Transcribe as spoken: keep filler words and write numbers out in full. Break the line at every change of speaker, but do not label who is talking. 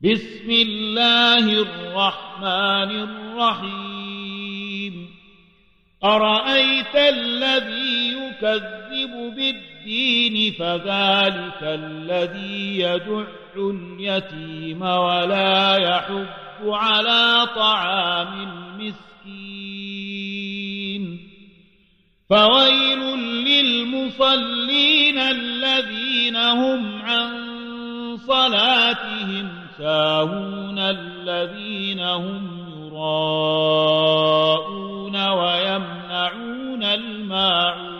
بسم الله الرحمن الرحيم أرأيت الذي يكذب بالدين فذلك الذي يدع اليتيم ولا يحض على طعام المسكين فويل للمصلين الذين هم عن صلاتهم ساهون الذين هم يراءون ويمنعون الماعون